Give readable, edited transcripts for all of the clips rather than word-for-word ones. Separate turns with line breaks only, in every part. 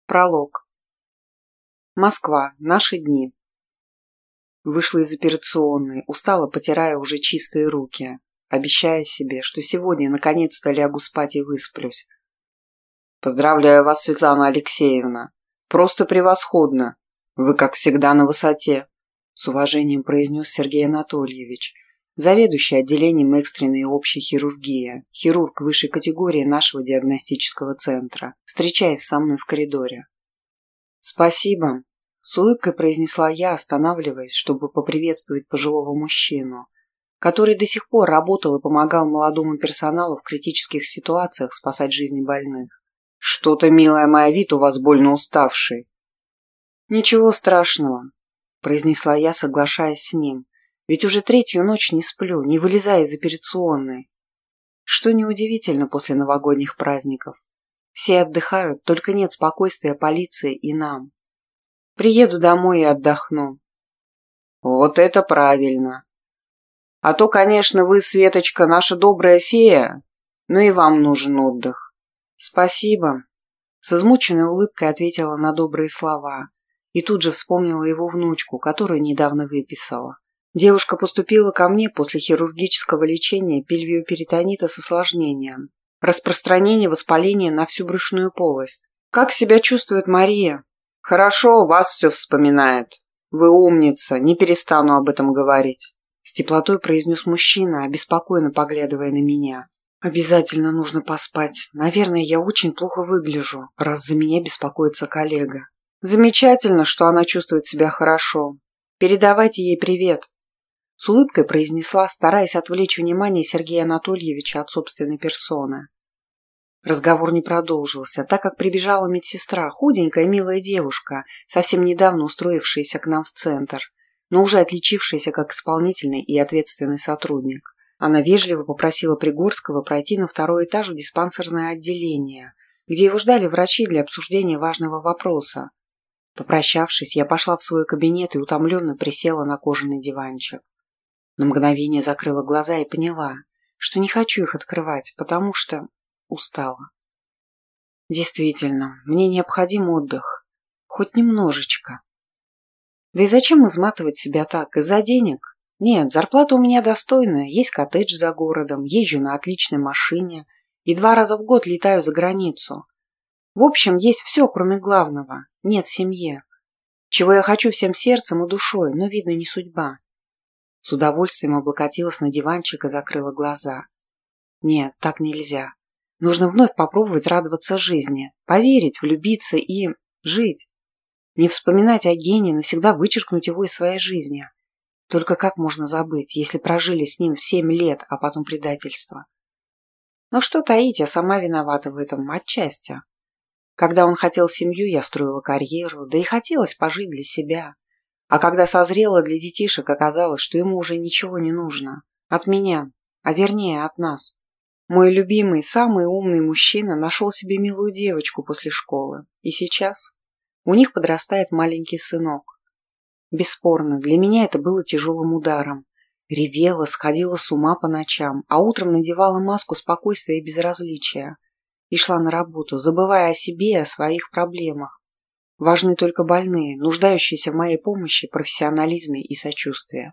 Пролог. Москва. Наши дни. Вышла из операционной, устало потирая уже чистые руки, обещая себе, что сегодня наконец-то лягу спать и высплюсь. Поздравляю вас, Светлана Алексеевна. Просто превосходно. Вы, как всегда, на высоте. С уважением произнес Сергей Анатольевич, заведующий отделением экстренной и общей хирургии, хирург высшей категории нашего диагностического центра, встречаясь со мной в коридоре. «Спасибо», — с улыбкой произнесла я, останавливаясь, чтобы поприветствовать пожилого мужчину, который до сих пор работал и помогал молодому персоналу в критических ситуациях спасать жизни больных. «Что-то, милая моя, вид у вас больно уставший». «Ничего страшного», — произнесла я, соглашаясь с ним, ведь уже третью ночь не сплю, не вылезая из операционной. Что неудивительно после новогодних праздников. Все отдыхают, только нет спокойствия полиции и нам. Приеду домой и отдохну. Вот это правильно. А то, конечно, вы, Светочка, наша добрая фея, но и вам нужен отдых. Спасибо. С измученной улыбкой ответила на добрые слова и тут же вспомнила его внучку, которую недавно выписала. Девушка поступила ко мне после хирургического лечения пельвиоперитонита с осложнением. Распространение воспаления на всю брюшную полость. Как себя чувствует Мария? Хорошо, вас все вспоминает. Вы умница, не перестану об этом говорить. С теплотой произнес мужчина, обеспокоенно поглядывая на меня. Обязательно нужно поспать. Наверное, я очень плохо выгляжу, раз за меня беспокоится коллега. Замечательно, что она чувствует себя хорошо. Передавайте ей привет. С улыбкой произнесла, стараясь отвлечь внимание Сергея Анатольевича от собственной персоны. Разговор не продолжился, так как прибежала медсестра, худенькая милая девушка, совсем недавно устроившаяся к нам в центр, но уже отличившаяся как исполнительный и ответственный сотрудник. Она вежливо попросила Пригорского пройти на второй этаж в диспансерное отделение, где его ждали врачи для обсуждения важного вопроса. Попрощавшись, я пошла в свой кабинет и утомленно присела на кожаный диванчик. На мгновение закрыла глаза и поняла, что не хочу их открывать, потому что устала. Действительно, мне необходим отдых. Хоть немножечко. Да и зачем изматывать себя так? Из-за денег? Нет, зарплата у меня достойная, есть коттедж за городом, езжу на отличной машине и 2 раза в год летаю за границу. В общем, есть все, кроме главного. Нет семьи. Чего я хочу всем сердцем и душой, но, видно, не судьба. С удовольствием облокотилась на диванчик и закрыла глаза. Нет, так нельзя. Нужно вновь попробовать радоваться жизни, поверить, влюбиться и жить. Не вспоминать о Гене, навсегда вычеркнуть его из своей жизни. Только как можно забыть, если прожили с ним 7 лет, а потом предательство? Но что таить, я сама виновата в этом отчасти. Когда он хотел семью, я строила карьеру, да и хотелось пожить для себя. А когда созрела для детишек, оказалось, что ему уже ничего не нужно. От меня, а вернее от нас. Мой любимый, самый умный мужчина нашел себе милую девочку после школы. И сейчас у них подрастает маленький сынок. Бесспорно, для меня это было тяжелым ударом. Ревела, сходила с ума по ночам, а утром надевала маску спокойствия и безразличия. И шла на работу, забывая о себе и о своих проблемах. Важны только больные, нуждающиеся в моей помощи, профессионализме и сочувствии.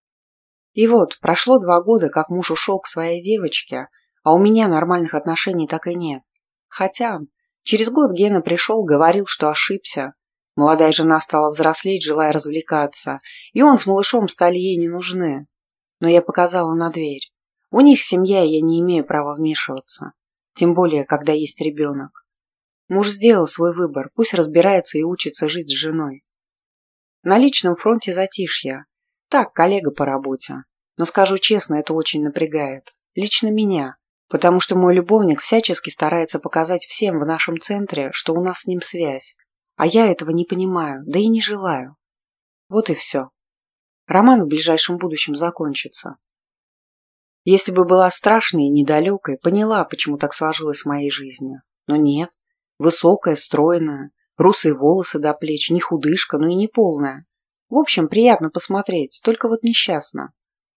И вот, прошло 2 года, как муж ушел к своей девочке, а у меня нормальных отношений так и нет. Хотя, через год Гена пришел, говорил, что ошибся. Молодая жена стала взрослеть, желая развлекаться, и он с малышом стали ей не нужны. Но я показала на дверь. У них семья, и я не имею права вмешиваться. Тем более, когда есть ребенок. Муж сделал свой выбор, пусть разбирается и учится жить с женой. На личном фронте затишье. Так, коллега по работе. Но скажу честно, это очень напрягает. Лично меня. Потому что мой любовник всячески старается показать всем в нашем центре, что у нас с ним связь. А я этого не понимаю, да и не желаю. Вот и все. Роман в ближайшем будущем закончится. Если бы была страшной и недалекой, поняла, почему так сложилось в моей жизни. Но нет. Высокая, стройная, русые волосы до плеч, не худышка, но и не полная. В общем, приятно посмотреть, только вот несчастно.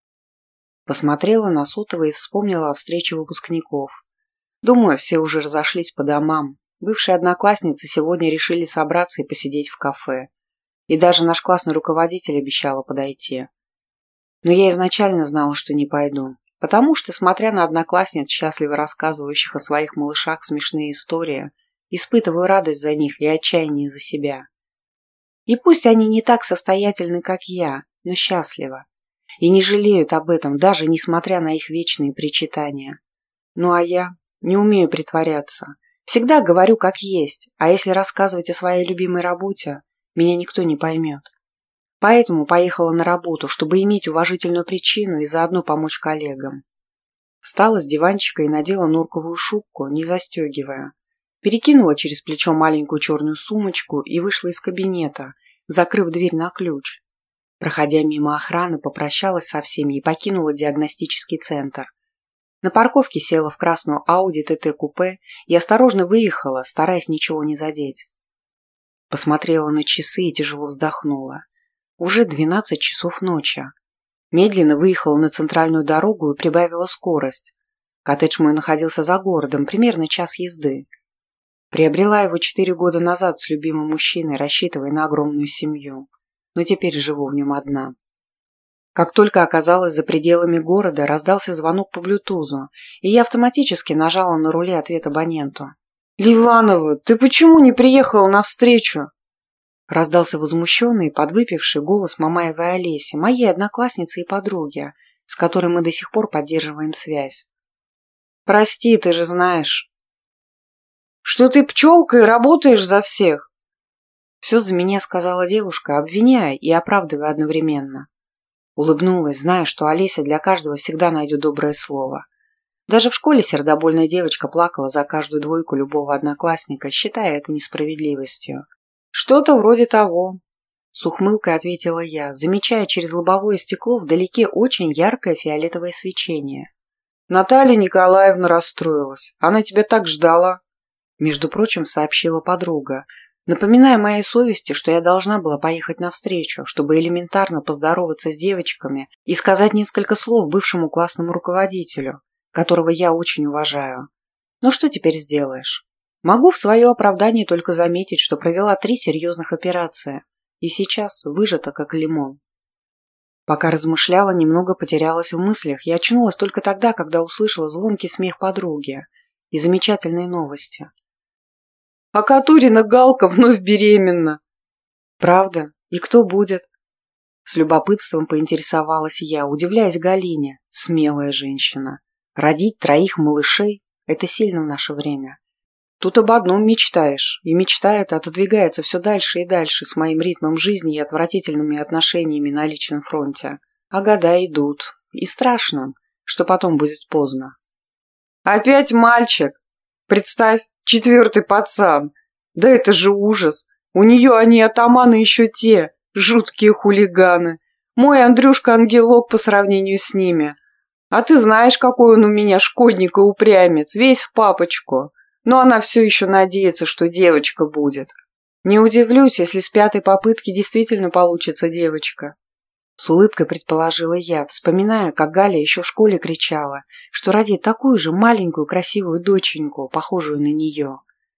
Посмотрела на сотовый и вспомнила о встрече выпускников. Думаю, все уже разошлись по домам. бывшие одноклассницы сегодня решили собраться и посидеть в кафе. И даже наш классный руководитель обещала подойти. Но я изначально знала, что не пойду. Потому что, смотря на одноклассниц, счастливо рассказывающих о своих малышах смешные истории, испытываю радость за них и отчаяние за себя. И пусть они не так состоятельны, как я, но счастливы. И не жалеют об этом, даже несмотря на их вечные причитания. Ну а я не умею притворяться. Всегда говорю как есть, а если рассказывать о своей любимой работе, меня никто не поймет. Поэтому поехала на работу, чтобы иметь уважительную причину и заодно помочь коллегам. Встала с диванчика и надела норковую шубку, не застегивая. Перекинула через плечо маленькую черную сумочку и вышла из кабинета, закрыв дверь на ключ. Проходя мимо охраны, попрощалась со всеми и покинула диагностический центр. На парковке села в красную Audi TT купе и осторожно выехала, стараясь ничего не задеть. Посмотрела на часы и тяжело вздохнула. Уже 12 часов ночи. Медленно выехала на центральную дорогу и прибавила скорость. Коттедж мой находился за городом, примерно час езды. Приобрела его 4 года назад с любимым мужчиной, рассчитывая на огромную семью. Но теперь живу в нем одна. Как только оказалась за пределами города, раздался звонок по блютузу, и я автоматически нажала на руле ответ абоненту. «Ливанова, ты почему не приехала навстречу?» Раздался возмущенный, подвыпивший голос Мамаевой Олеси, моей одноклассницы и подруги, с которой мы до сих пор поддерживаем связь. «Прости, ты же знаешь, что ты пчелка и работаешь за всех!» Все за меня сказала девушка, обвиняя и оправдывая одновременно. Улыбнулась, зная, что Олеся для каждого всегда найдет доброе слово. Даже в школе сердобольная девочка плакала за каждую двойку любого одноклассника, считая это несправедливостью. «Что-то вроде того», — с ухмылкой ответила я, замечая через лобовое стекло вдалеке очень яркое фиолетовое свечение. «Наталья Николаевна расстроилась. Она тебя так ждала», — между прочим, сообщила подруга, напоминая моей совести, что я должна была поехать навстречу, чтобы элементарно поздороваться с девочками и сказать несколько слов бывшему классному руководителю, которого я очень уважаю. Но что теперь сделаешь? Могу в свое оправдание только заметить, что провела 3 серьезных операции, и сейчас выжата как лимон. Пока размышляла, немного потерялась в мыслях и очнулась только тогда, когда услышала звонкий смех подруги и замечательные новости. «А Катурина Галка вновь беременна!» «Правда? И кто будет?» С любопытством поинтересовалась я, удивляясь Галине. Смелая женщина. Родить 3 малышей – это сильно в наше время. Тут об одном мечтаешь, и мечта эта отодвигается все дальше и дальше с моим ритмом жизни и отвратительными отношениями на личном фронте. А года идут, и страшно, что потом будет поздно. «Опять мальчик! Представь, 4-й пацан! Да это же ужас! У нее они атаманы еще те, жуткие хулиганы! Мой Андрюшка-ангелок по сравнению с ними! А ты знаешь, какой он у меня шкодник и упрямец, весь в папочку!» Но она все еще надеется, что девочка будет. Не удивлюсь, если с 5-й попытки действительно получится девочка. С улыбкой предположила я, вспоминая, как Галя еще в школе кричала, что родит такую же маленькую красивую доченьку, похожую на нее.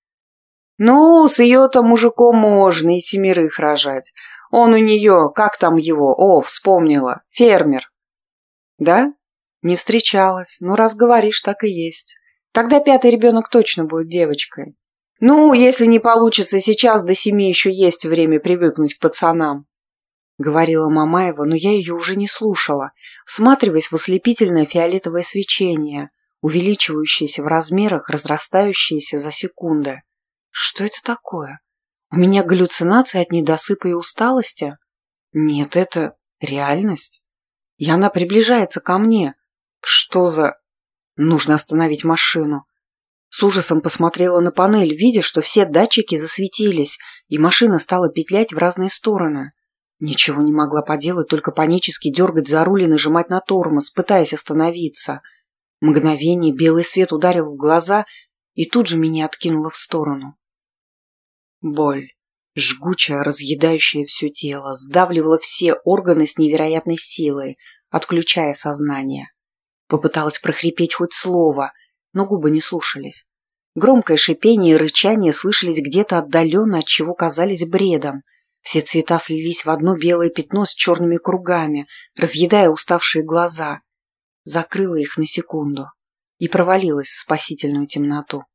Ну, с ее-то мужиком можно и 7 рожать. Он у нее, как там его, вспомнила, фермер. Да? Не встречалась, но раз говоришь, так и есть. Тогда 5-й ребенок точно будет девочкой. Ну, если не получится сейчас, до 7 еще есть время привыкнуть к пацанам. Говорила Мамаева, но я ее уже не слушала, всматриваясь в ослепительное фиолетовое свечение, увеличивающееся в размерах, разрастающееся за секунды. Что это такое? У меня галлюцинации от недосыпа и усталости? Нет, это реальность. И она приближается ко мне. Что за... Нужно остановить машину. С ужасом посмотрела на панель, видя, что все датчики засветились, и машина стала петлять в разные стороны. Ничего не могла поделать, только панически дергать за руль и нажимать на тормоз, пытаясь остановиться. Мгновение белый свет ударил в глаза, и тут же меня откинуло в сторону. Боль, жгучая, разъедающая все тело, сдавливала все органы с невероятной силой, отключая сознание. Попыталась прохрипеть хоть слово, но губы не слушались. Громкое шипение и рычание слышались где-то отдаленно, отчего казались бредом. Все цвета слились в одно белое пятно с черными кругами, разъедая уставшие глаза. Закрыла их на секунду и провалилась в спасительную темноту.